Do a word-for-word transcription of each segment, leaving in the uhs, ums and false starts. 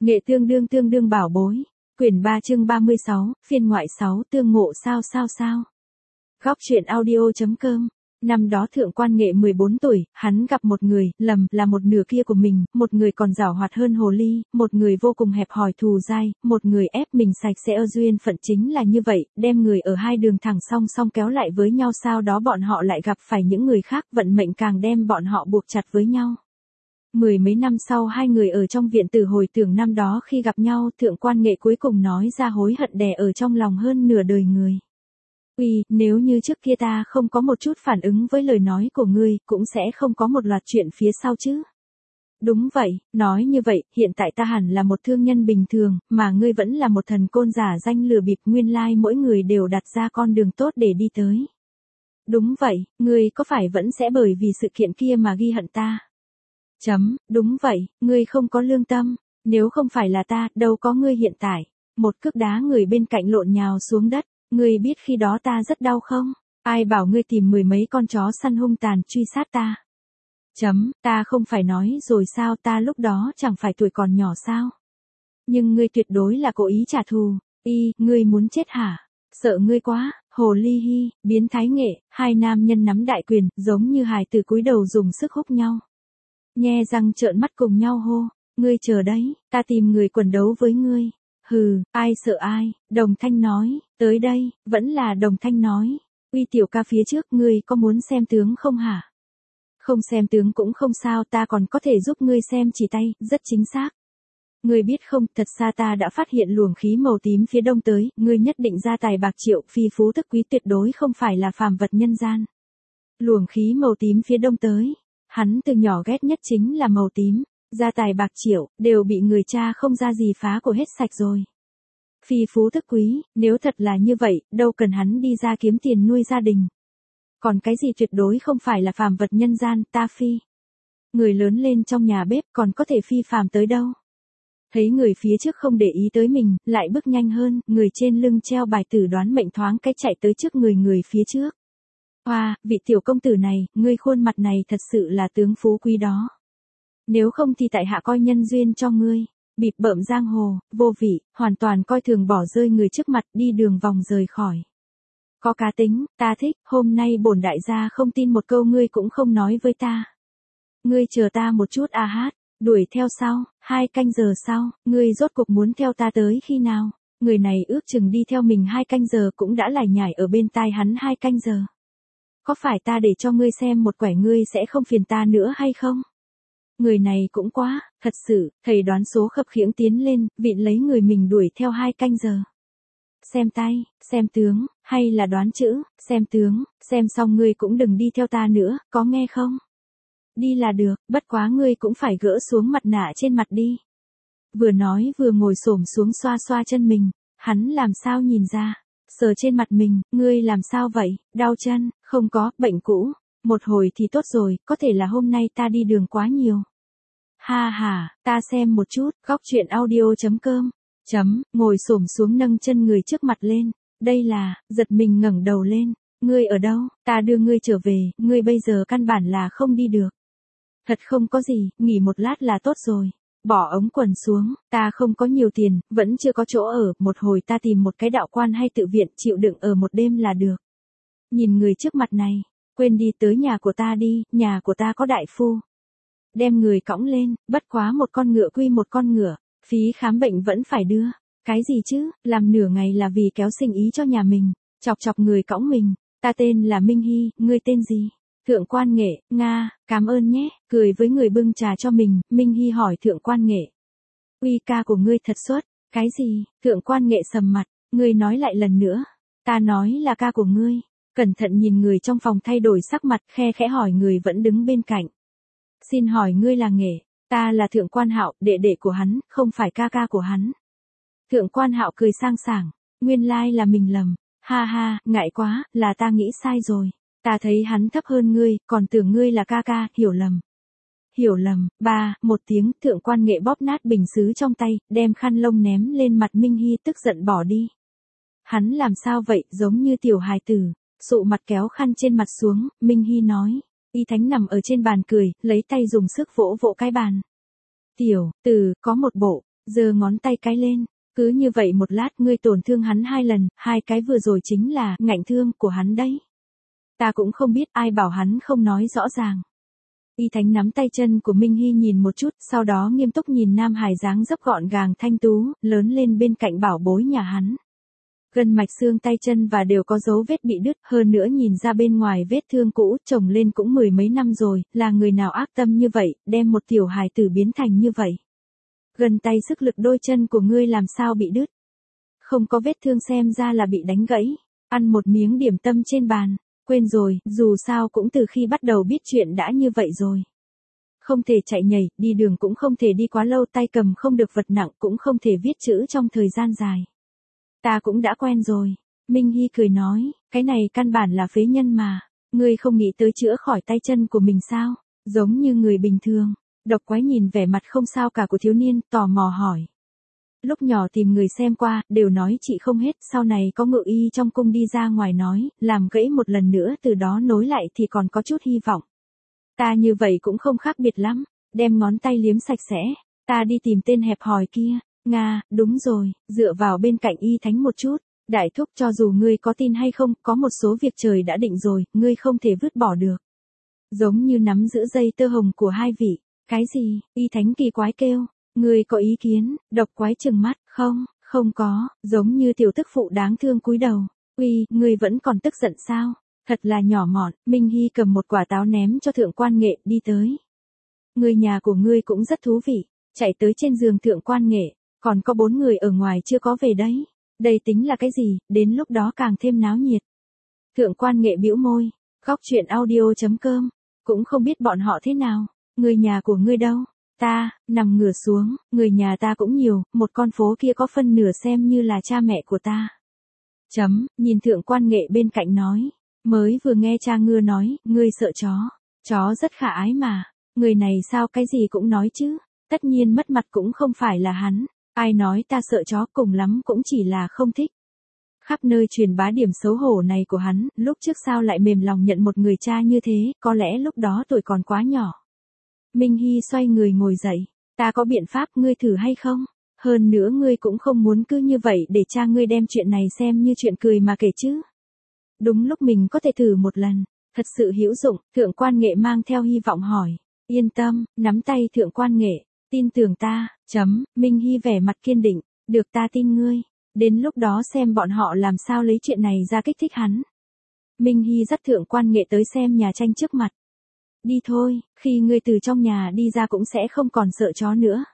Nghệ tương đương tương đương bảo bối. Quyển ba chương ba mươi sáu, phiên ngoại sáu tương ngộ sao sao sao. Góc truyện audio.com. Năm đó thượng quan Nghệ mười bốn tuổi, hắn gặp một người, lầm, là một nửa kia của mình, một người còn giảo hoạt hơn hồ ly, một người vô cùng hẹp hòi thù dai, một người ép mình sạch sẽ ơ duyên phận chính là như vậy, đem người ở hai đường thẳng song song kéo lại với nhau, sau đó bọn họ lại gặp phải những người khác, vận mệnh càng đem bọn họ buộc chặt với nhau. Mười mấy năm sau hai người ở trong viện tử hồi tưởng năm đó khi gặp nhau, thượng quan Nghệ cuối cùng nói ra hối hận đè ở trong lòng hơn nửa đời người. Uy, nếu như trước kia ta không có một chút phản ứng với lời nói của ngươi, cũng sẽ không có một loạt chuyện phía sau chứ. Đúng vậy, nói như vậy, hiện tại ta hẳn là một thương nhân bình thường, mà ngươi vẫn là một thần côn giả danh lừa bịp, nguyên lai mỗi người đều đặt ra con đường tốt để đi tới. Đúng vậy, ngươi có phải vẫn sẽ bởi vì sự kiện kia mà ghi hận ta? Chấm, đúng vậy, ngươi không có lương tâm, nếu không phải là ta, đâu có ngươi hiện tại. Một cước đá người bên cạnh lộn nhào xuống đất, ngươi biết khi đó ta rất đau không? Ai bảo ngươi tìm mười mấy con chó săn hung tàn truy sát ta? Chấm, ta không phải nói rồi sao, ta lúc đó chẳng phải tuổi còn nhỏ sao? Nhưng ngươi tuyệt đối là cố ý trả thù. Y, ngươi muốn chết hả? Sợ ngươi quá. Hồ ly hi, biến thái Nghệ, hai nam nhân nắm đại quyền, giống như hài tử cúi đầu dùng sức húc nhau. Nhe răng trợn mắt cùng nhau hô, ngươi chờ đấy, ta tìm người quần đấu với ngươi. Hừ, ai sợ ai, Đồng Thanh nói, tới đây, vẫn là Đồng Thanh nói. Uy tiểu ca phía trước, ngươi có muốn xem tướng không hả? Không xem tướng cũng không sao, ta còn có thể giúp ngươi xem chỉ tay, rất chính xác. Ngươi biết không, thật xa ta đã phát hiện luồng khí màu tím phía đông tới, ngươi nhất định gia tài bạc triệu, phi phú tức quý, tuyệt đối không phải là phàm vật nhân gian. Luồng khí màu tím phía đông tới. Hắn từ nhỏ ghét nhất chính là màu tím, gia tài bạc triệu, đều bị người cha không ra gì phá của hết sạch rồi. Phi phú tức quý, nếu thật là như vậy, đâu cần hắn đi ra kiếm tiền nuôi gia đình. Còn cái gì tuyệt đối không phải là phàm vật nhân gian, ta phi. Người lớn lên trong nhà bếp còn có thể phi phàm tới đâu. Thấy người phía trước không để ý tới mình, lại bước nhanh hơn, người trên lưng treo bài tử đoán mệnh thoáng cái chạy tới trước người người phía trước. Hoa, vị tiểu công tử này, ngươi khuôn mặt này thật sự là tướng phú quý đó. Nếu không thì tại hạ coi nhân duyên cho ngươi. Bịp bợm giang hồ, vô vị, hoàn toàn coi thường bỏ rơi người trước mặt, đi đường vòng rời khỏi. Có cá tính, ta thích, hôm nay bổn đại gia không tin một câu ngươi cũng không nói với ta. Ngươi chờ ta một chút a hát, đuổi theo sau, hai canh giờ sau, ngươi rốt cuộc muốn theo ta tới khi nào? Người này ước chừng đi theo mình hai canh giờ cũng đã lải nhải ở bên tai hắn hai canh giờ. Có phải ta để cho ngươi xem một quẻ ngươi sẽ không phiền ta nữa hay không? Người này cũng quá, thật sự, thầy đoán số khập khiễng tiến lên, vịn lấy người mình đuổi theo hai canh giờ. Xem tay, xem tướng, hay là đoán chữ, xem tướng, xem xong ngươi cũng đừng đi theo ta nữa, có nghe không? Đi là được, bất quá ngươi cũng phải gỡ xuống mặt nạ trên mặt đi. Vừa nói vừa ngồi xổm xuống xoa xoa chân mình, hắn làm sao nhìn ra? Sờ trên mặt mình, ngươi làm sao vậy, đau chân, không có, bệnh cũ, một hồi thì tốt rồi, có thể là hôm nay ta đi đường quá nhiều. Ha ha, ta xem một chút, góc truyện audio.com, chấm, ngồi xổm xuống nâng chân người trước mặt lên, đây là, giật mình ngẩng đầu lên, ngươi ở đâu, ta đưa ngươi trở về, ngươi bây giờ căn bản là không đi được. Thật không có gì, nghỉ một lát là tốt rồi. Bỏ ống quần xuống, ta không có nhiều tiền, vẫn chưa có chỗ ở, một hồi ta tìm một cái đạo quan hay tự viện, chịu đựng ở một đêm là được. Nhìn người trước mặt này, quên đi tới nhà của ta đi, nhà của ta có đại phu. Đem người cõng lên, bất quá một con ngựa quy một con ngựa, phí khám bệnh vẫn phải đưa. Cái gì chứ, làm nửa ngày là vì kéo sinh ý cho nhà mình, chọc chọc người cõng mình, ta tên là Minh Hy, ngươi tên gì? Thượng quan Nghệ, Nga, cảm ơn nhé, cười với người bưng trà cho mình, Minh Hy hỏi thượng quan Nghệ. Uy ca của ngươi thật xuất, cái gì, thượng quan Nghệ sầm mặt, ngươi nói lại lần nữa, ta nói là ca của ngươi, cẩn thận nhìn người trong phòng thay đổi sắc mặt, khe khẽ hỏi người vẫn đứng bên cạnh. Xin hỏi ngươi là Nghệ, ta là thượng quan Hạo, đệ đệ của hắn, không phải ca ca của hắn. Thượng quan Hạo cười sang sảng, nguyên lai là mình lầm, ha ha, ngại quá, là ta nghĩ sai rồi. Ta thấy hắn thấp hơn ngươi, còn tưởng ngươi là ca ca, hiểu lầm. Hiểu lầm, ba, một tiếng, thượng quan Nghệ bóp nát bình sứ trong tay, đem khăn lông ném lên mặt Minh Hy tức giận bỏ đi. Hắn làm sao vậy, giống như tiểu hài tử, sụ mặt kéo khăn trên mặt xuống, Minh Hy nói. Y Thánh nằm ở trên bàn cười, lấy tay dùng sức vỗ vỗ cái bàn. Tiểu, từ, có một bộ, giơ ngón tay cái lên. Cứ như vậy một lát ngươi tổn thương hắn hai lần, hai cái vừa rồi chính là ngạnh thương của hắn đấy. Ta cũng không biết ai bảo hắn không nói rõ ràng. Y Thánh nắm tay chân của Minh Hy nhìn một chút, sau đó nghiêm túc nhìn Nam Hải dáng dấp gọn gàng thanh tú, lớn lên bên cạnh bảo bối nhà hắn. Gân mạch xương tay chân và đều có dấu vết bị đứt, hơn nữa nhìn ra bên ngoài vết thương cũ, chồng lên cũng mười mấy năm rồi, là người nào ác tâm như vậy, đem một tiểu hài tử biến thành như vậy. Gần tay sức lực đôi chân của ngươi làm sao bị đứt? Không có vết thương xem ra là bị đánh gãy. Ăn một miếng điểm tâm trên bàn. Quên rồi, dù sao cũng từ khi bắt đầu biết chuyện đã như vậy rồi. Không thể chạy nhảy, đi đường cũng không thể đi quá lâu, tay cầm không được vật nặng, cũng không thể viết chữ trong thời gian dài. Ta cũng đã quen rồi. Minh Hy cười nói, cái này căn bản là phế nhân mà. Ngươi không nghĩ tới chữa khỏi tay chân của mình sao? Giống như người bình thường. Độc Quái nhìn vẻ mặt không sao cả của thiếu niên, tò mò hỏi. Lúc nhỏ tìm người xem qua, đều nói chị không hết, sau này có ngự y trong cung đi ra ngoài nói, làm gãy một lần nữa từ đó nối lại thì còn có chút hy vọng. Ta như vậy cũng không khác biệt lắm, đem ngón tay liếm sạch sẽ, ta đi tìm tên hẹp hòi kia. Nga, đúng rồi, dựa vào bên cạnh Y Thánh một chút, đại thúc cho dù ngươi có tin hay không, có một số việc trời đã định rồi, ngươi không thể vứt bỏ được. Giống như nắm giữ dây tơ hồng của hai vị. Cái gì? Y Thánh kỳ quái kêu. Ngươi có ý kiến? Độc Quái trừng mắt. Không, không có, giống như tiểu tức phụ đáng thương cúi đầu. Uy, ngươi vẫn còn tức giận sao? Thật là nhỏ mọn. Minh Hy cầm một quả táo ném cho Thượng Quan Nghệ, đi tới. Người nhà của ngươi cũng rất thú vị. Chạy tới trên giường Thượng Quan Nghệ, còn có bốn người ở ngoài chưa có về đấy. Đây tính là cái gì? Đến lúc đó càng thêm náo nhiệt. Thượng Quan Nghệ bĩu môi. Góc chuyện audio chấm com. Cũng không biết bọn họ thế nào. Người nhà của ngươi đâu? Ta, nằm ngửa xuống, người nhà ta cũng nhiều, một con phố kia có phân nửa xem như là cha mẹ của ta. Chấm, nhìn Thượng Quan Nghệ bên cạnh nói. Mới vừa nghe cha ngươi nói, ngươi sợ chó. Chó rất khả ái mà. Người này sao cái gì cũng nói chứ. Tất nhiên mất mặt cũng không phải là hắn. Ai nói ta sợ chó, cùng lắm cũng chỉ là không thích. Khắp nơi truyền bá điểm xấu hổ này của hắn, lúc trước sao lại mềm lòng nhận một người cha như thế, có lẽ lúc đó tuổi còn quá nhỏ. Minh Hy xoay người ngồi dậy. Ta có biện pháp, ngươi thử hay không? Hơn nữa ngươi cũng không muốn cứ như vậy để cha ngươi đem chuyện này xem như chuyện cười mà kể chứ. Đúng lúc mình có thể thử một lần. Thật sự hữu dụng. Thượng Quan Nghệ mang theo hy vọng hỏi. Yên tâm, nắm tay Thượng Quan Nghệ. Tin tưởng ta. Chấm, Minh Hy vẻ mặt kiên định. Được, ta tin ngươi. Đến lúc đó xem bọn họ làm sao lấy chuyện này ra kích thích hắn. Minh Hy dắt Thượng Quan Nghệ tới xem nhà tranh trước mặt. Đi thôi, khi ngươi từ trong nhà đi ra cũng sẽ không còn sợ chó nữa.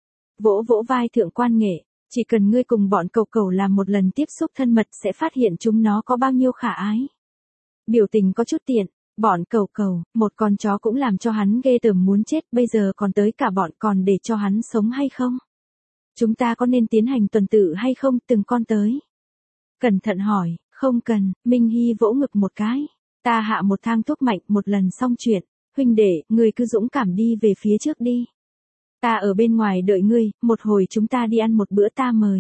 Vỗ vỗ vai Thượng Quan Nghệ, chỉ cần ngươi cùng bọn cẩu cẩu làm một lần tiếp xúc thân mật sẽ phát hiện chúng nó có bao nhiêu khả ái. Biểu tình có chút tiện, bọn cẩu cẩu, một con chó cũng làm cho hắn ghê tởm muốn chết, bây giờ còn tới cả bọn, còn để cho hắn sống hay không? Chúng ta có nên tiến hành tuần tự hay không, từng con tới? Cẩn thận hỏi, không cần. Minh Hy vỗ ngực một cái. Ta hạ một thang thuốc mạnh, một lần xong chuyện. Huynh đệ, ngươi cứ dũng cảm đi về phía trước đi. Ta ở bên ngoài đợi ngươi, một hồi chúng ta đi ăn một bữa ta mời.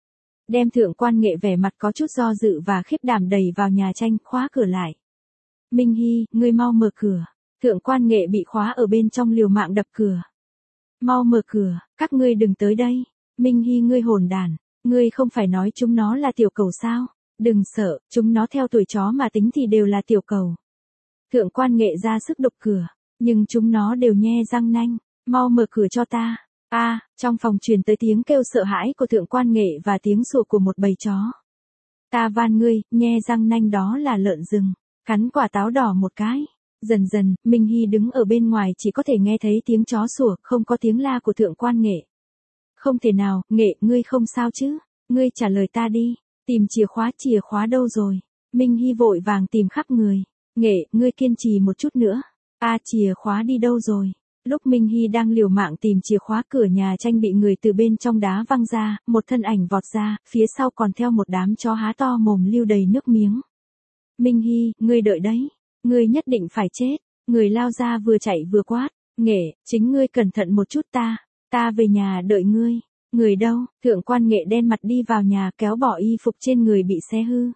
Đem Thượng Quan Nghệ vẻ mặt có chút do dự và khiếp đảm đẩy vào nhà tranh, khóa cửa lại. Minh Hy, ngươi mau mở cửa. Thượng Quan Nghệ bị khóa ở bên trong liều mạng đập cửa. Mau mở cửa, các ngươi đừng tới đây. Minh Hy, ngươi hỗn đản, ngươi không phải nói chúng nó là tiểu cẩu sao? Đừng sợ, chúng nó theo tuổi chó mà tính thì đều là tiểu cẩu. Thượng Quan Nghệ ra sức đục cửa, nhưng chúng nó đều nhe răng nanh. Mau mở cửa cho ta. A, à, trong phòng truyền tới tiếng kêu sợ hãi của Thượng Quan Nghệ và tiếng sủa của một bầy chó. Ta van ngươi, nhe răng nanh đó là lợn rừng. Cắn quả táo đỏ một cái. Dần dần, Minh Hy đứng ở bên ngoài chỉ có thể nghe thấy tiếng chó sủa, không có tiếng la của Thượng Quan Nghệ. Không thể nào, Nghệ, ngươi không sao chứ? Ngươi trả lời ta đi. Tìm chìa khóa, chìa khóa đâu rồi? Minh Hy vội vàng tìm khắp người. Nghệ, ngươi kiên trì một chút nữa. A, à, chìa khóa đi đâu rồi? Lúc Minh Hy đang liều mạng tìm chìa khóa, cửa nhà tranh bị người từ bên trong đá văng ra, một thân ảnh vọt ra, phía sau còn theo một đám chó há to mồm lưu đầy nước miếng. Minh Hy, ngươi đợi đấy. Ngươi nhất định phải chết. Người lao ra vừa chạy vừa quát. Nghệ, chính ngươi cẩn thận một chút ta. Ta về nhà đợi ngươi. Người đâu? Thượng Quan Nghệ đen mặt đi vào nhà, kéo bỏ y phục trên người bị xé hư.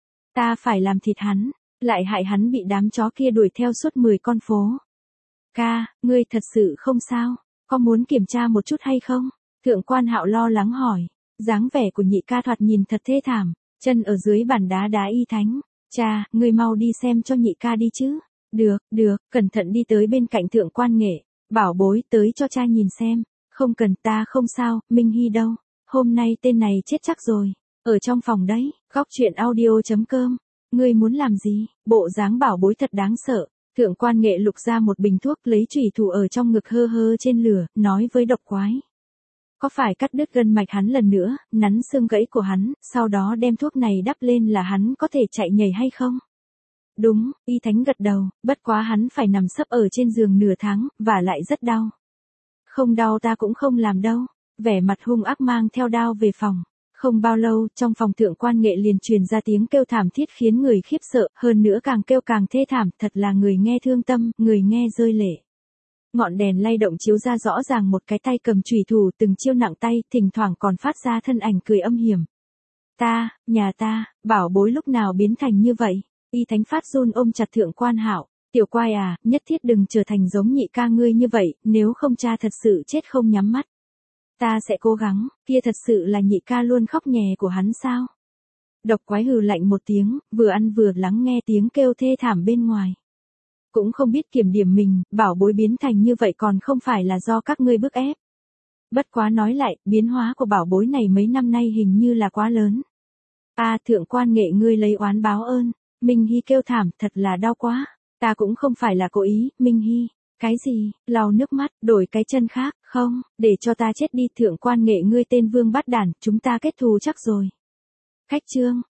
Ta phải làm thịt hắn, lại hại hắn bị đám chó kia đuổi theo suốt mười con phố. Ca, ngươi thật sự không sao? Có muốn kiểm tra một chút hay không? Thượng quan Hạo lo lắng hỏi, dáng vẻ của nhị ca thoạt nhìn thật thê thảm, chân ở dưới bàn đá đá y thánh. Cha, ngươi mau đi xem cho nhị ca đi chứ. Được, được, cẩn thận đi tới bên cạnh thượng quan nghệ, bảo bối tới cho cha nhìn xem. Không cần, ta không sao, Minh Hy đâu. Hôm nay tên này chết chắc rồi. Ở trong phòng đấy, góc chuyện audio.com. Ngươi muốn làm gì? Bộ dáng bảo bối thật đáng sợ. Thượng quan nghệ lục ra một bình thuốc lấy chủy thủ ở trong ngực hơ hơ trên lửa, nói với độc quái. Có phải cắt đứt gân mạch hắn lần nữa, nắn xương gãy của hắn, sau đó đem thuốc này đắp lên là hắn có thể chạy nhảy hay không? Đúng, y thánh gật đầu, bất quá hắn phải nằm sấp ở trên giường nửa tháng, và lại rất đau. Không đau ta cũng không làm đâu. Vẻ mặt hung ác mang theo đao về phòng. Không bao lâu, trong phòng thượng quan nghệ liền truyền ra tiếng kêu thảm thiết khiến người khiếp sợ, hơn nữa càng kêu càng thê thảm, thật là người nghe thương tâm, người nghe rơi lệ. Ngọn đèn lay động chiếu ra rõ ràng một cái tay cầm chùy thủ từng chiêu nặng tay, thỉnh thoảng còn phát ra thân ảnh cười âm hiểm. Ta, nhà ta, bảo bối lúc nào biến thành như vậy? Y thánh phát run ôm chặt thượng quan Hạo. Tiểu quai à, nhất thiết đừng trở thành giống nhị ca ngươi như vậy, nếu không cha thật sự chết không nhắm mắt. Ta sẽ cố gắng, kia thật sự là nhị ca luôn khóc nhè của hắn sao? Độc quái hừ lạnh một tiếng, vừa ăn vừa lắng nghe tiếng kêu thê thảm bên ngoài. Cũng không biết kiểm điểm mình, bảo bối biến thành như vậy còn không phải là do các ngươi bức ép. Bất quá nói lại, biến hóa của bảo bối này mấy năm nay hình như là quá lớn. À, thượng quan nghệ ngươi lấy oán báo ơn. Minh Hy kêu thảm, thật là đau quá. Ta cũng không phải là cố ý, Minh Hy. Cái gì, lau nước mắt, đổi cái chân khác, không, để cho ta chết đi. Thượng quan nghệ ngươi tên vương bát đản, chúng ta kết thù chắc rồi. Khách trương,